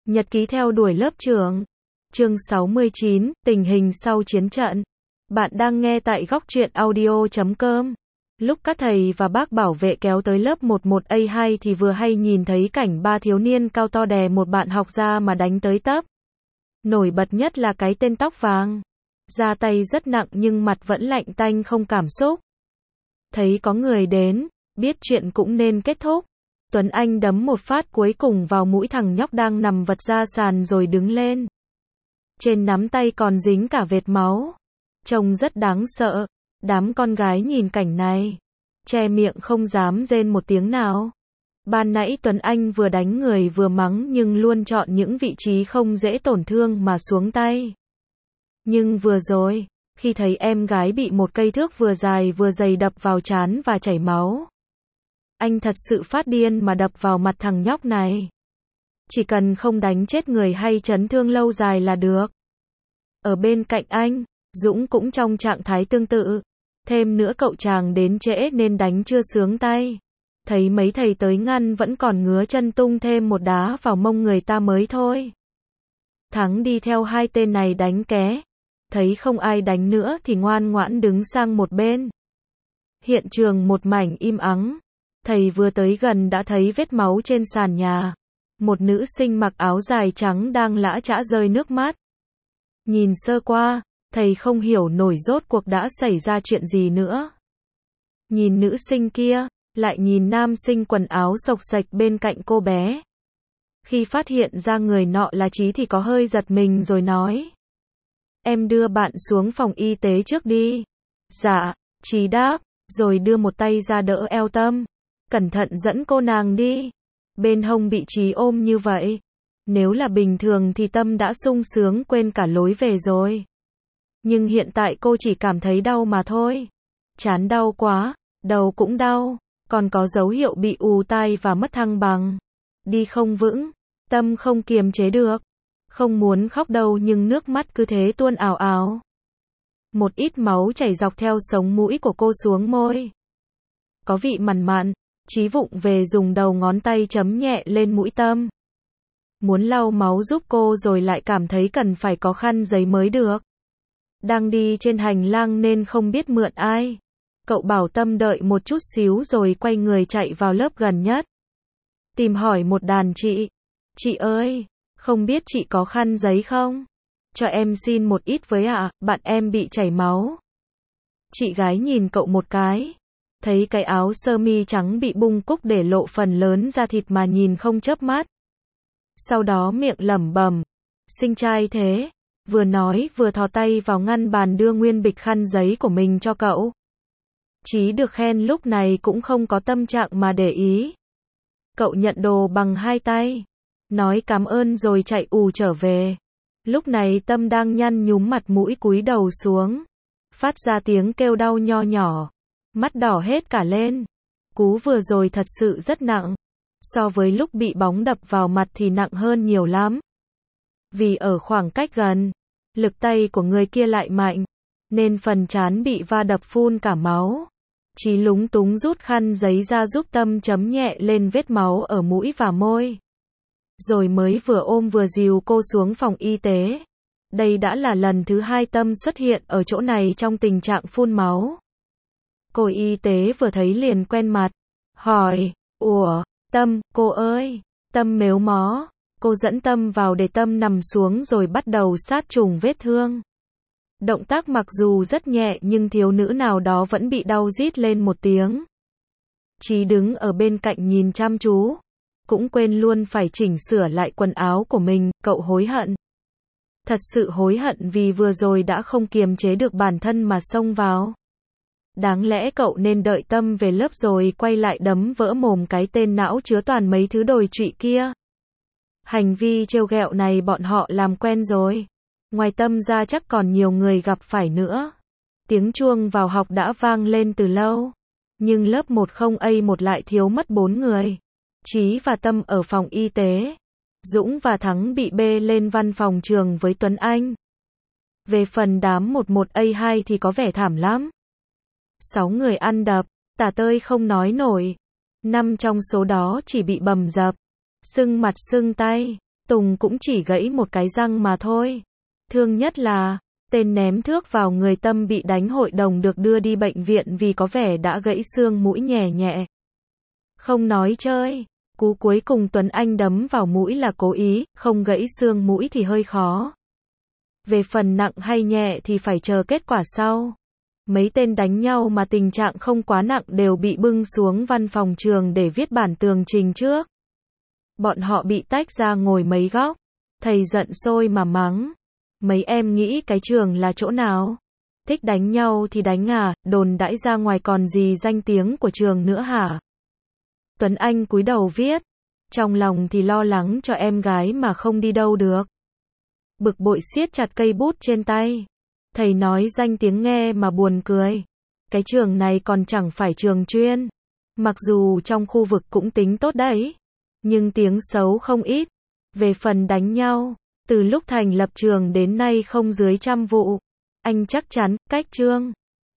Nhật ký theo đuổi lớp trưởng. Chương 69, tình hình sau chiến trận. Bạn đang nghe tại góc truyện audio.com. Lúc các thầy và bác bảo vệ kéo tới lớp 11A2 thì vừa hay nhìn thấy cảnh ba thiếu niên cao to đè một bạn học ra mà đánh tới tấp. Nổi bật nhất là cái tên tóc vàng. Ra tay rất nặng nhưng mặt vẫn lạnh tanh không cảm xúc. Thấy có người đến, biết chuyện cũng nên kết thúc. Tuấn Anh đấm một phát cuối cùng vào mũi thằng nhóc đang nằm vật ra sàn rồi đứng lên. Trên nắm tay còn dính cả vệt máu. Trông rất đáng sợ. Đám con gái nhìn cảnh này, che miệng không dám rên một tiếng nào. Ban nãy Tuấn Anh vừa đánh người vừa mắng nhưng luôn chọn những vị trí không dễ tổn thương mà xuống tay. Nhưng vừa rồi, khi thấy em gái bị một cây thước vừa dài vừa dày đập vào trán và chảy máu, anh thật sự phát điên mà đập vào mặt thằng nhóc này. Chỉ cần không đánh chết người hay chấn thương lâu dài là được. Ở bên cạnh anh, Dũng cũng trong trạng thái tương tự. Thêm nữa cậu chàng đến trễ nên đánh chưa sướng tay. Thấy mấy thầy tới ngăn vẫn còn ngứa chân tung thêm một đá vào mông người ta mới thôi. Thắng đi theo hai tên này đánh ké. Thấy không ai đánh nữa thì ngoan ngoãn đứng sang một bên. Hiện trường một mảnh im ắng. Thầy vừa tới gần đã thấy vết máu trên sàn nhà. Một nữ sinh mặc áo dài trắng đang lã chã rơi nước mắt. Nhìn sơ qua, thầy không hiểu nổi rốt cuộc đã xảy ra chuyện gì nữa. Nhìn nữ sinh kia, lại nhìn nam sinh quần áo xộc xệch bên cạnh cô bé. Khi phát hiện ra người nọ là Chí thì có hơi giật mình rồi nói. Em đưa bạn xuống phòng y tế trước đi. Dạ, Chí đáp, rồi đưa một tay ra đỡ eo Tâm. Cẩn thận dẫn cô nàng đi. Bên hông bị Chí ôm như vậy. Nếu là bình thường thì Tâm đã sung sướng quên cả lối về rồi. Nhưng hiện tại cô chỉ cảm thấy đau mà thôi. Trán đau quá, đầu cũng đau, còn có dấu hiệu bị ù tai và mất thăng bằng. Đi không vững, Tâm không kiềm chế được. Không muốn khóc đâu nhưng nước mắt cứ thế tuôn ào ào. Một ít máu chảy dọc theo sống mũi của cô xuống môi. Có vị mặn mặn, Chí vụng về dùng đầu ngón tay chấm nhẹ lên mũi Tâm. Muốn lau máu giúp cô rồi lại cảm thấy cần phải có khăn giấy mới được. Đang đi trên hành lang nên không biết mượn ai. Cậu bảo Tâm đợi một chút xíu rồi quay người chạy vào lớp gần nhất. Tìm hỏi một đàn chị. Chị ơi, không biết chị có khăn giấy không? Cho em xin một ít với ạ, bạn em bị chảy máu. Chị gái nhìn cậu một cái. Thấy cái áo sơ mi trắng bị bung cúc để lộ phần lớn da thịt mà nhìn không chớp mắt. Sau đó miệng lẩm bẩm. Xinh trai thế. Vừa nói vừa thò tay vào ngăn bàn đưa nguyên bịch khăn giấy của mình cho cậu. Chí được khen lúc này cũng không có tâm trạng mà để ý. Cậu nhận đồ bằng hai tay. Nói cảm ơn rồi chạy ù trở về. Lúc này Tâm đang nhăn nhúm mặt mũi cúi đầu xuống. Phát ra tiếng kêu đau nho nhỏ. Mắt đỏ hết cả lên. Cú vừa rồi thật sự rất nặng. So với lúc bị bóng đập vào mặt thì nặng hơn nhiều lắm. Vì ở khoảng cách gần, lực tay của người kia lại mạnh, nên phần trán bị va đập phun cả máu. Chí lúng túng rút khăn giấy ra giúp Tâm chấm nhẹ lên vết máu ở mũi và môi. Rồi mới vừa ôm vừa dìu cô xuống phòng y tế. Đây đã là lần thứ hai Tâm xuất hiện ở chỗ này trong tình trạng phun máu. Cô y tế vừa thấy liền quen mặt. Hỏi, ủa, Tâm, cô ơi. Tâm mếu mó. Cô dẫn Tâm vào để Tâm nằm xuống rồi bắt đầu sát trùng vết thương. Động tác mặc dù rất nhẹ nhưng thiếu nữ nào đó vẫn bị đau rít lên một tiếng. Chí đứng ở bên cạnh nhìn chăm chú. Cũng quên luôn phải chỉnh sửa lại quần áo của mình, cậu hối hận. Thật sự hối hận vì vừa rồi đã không kiềm chế được bản thân mà xông vào. Đáng lẽ cậu nên đợi Tâm về lớp rồi quay lại đấm vỡ mồm cái tên não chứa toàn mấy thứ đồi trụy kia. Hành vi trêu ghẹo này bọn họ làm quen rồi. Ngoài Tâm ra chắc còn nhiều người gặp phải nữa. Tiếng chuông vào học đã vang lên từ lâu. Nhưng lớp 10A1 lại thiếu mất 4 người. Chí và Tâm ở phòng y tế. Dũng và Thắng bị bê lên văn phòng trường với Tuấn Anh. Về phần đám 11A2 thì có vẻ thảm lắm. 6 người ăn đập, tả tơi không nói nổi. 5 trong số đó chỉ bị bầm dập, sưng mặt sưng tay. Tùng cũng chỉ gãy một cái răng mà thôi. Thương nhất là, tên ném thước vào người Tâm bị đánh hội đồng được đưa đi bệnh viện vì có vẻ đã gãy xương mũi nhẹ nhẹ. Không nói chơi, cú cuối cùng Tuấn Anh đấm vào mũi là cố ý, không gãy xương mũi thì hơi khó. Về phần nặng hay nhẹ thì phải chờ kết quả sau. Mấy tên đánh nhau mà tình trạng không quá nặng đều bị bưng xuống văn phòng trường để viết bản tường trình trước. Bọn họ bị tách ra ngồi mấy góc. Thầy giận sôi mà mắng. Mấy em nghĩ cái trường là chỗ nào? Thích đánh nhau thì đánh à, đồn đãi ra ngoài còn gì danh tiếng của trường nữa hả? Tuấn Anh cúi đầu viết. Trong lòng thì lo lắng cho em gái mà không đi đâu được. Bực bội siết chặt cây bút trên tay. Thầy nói danh tiếng nghe mà buồn cười. Cái trường này còn chẳng phải trường chuyên. Mặc dù trong khu vực cũng tính tốt đấy. Nhưng tiếng xấu không ít. Về phần đánh nhau, từ lúc thành lập trường đến nay không dưới 100 vụ. Anh chắc chắn, cách trương.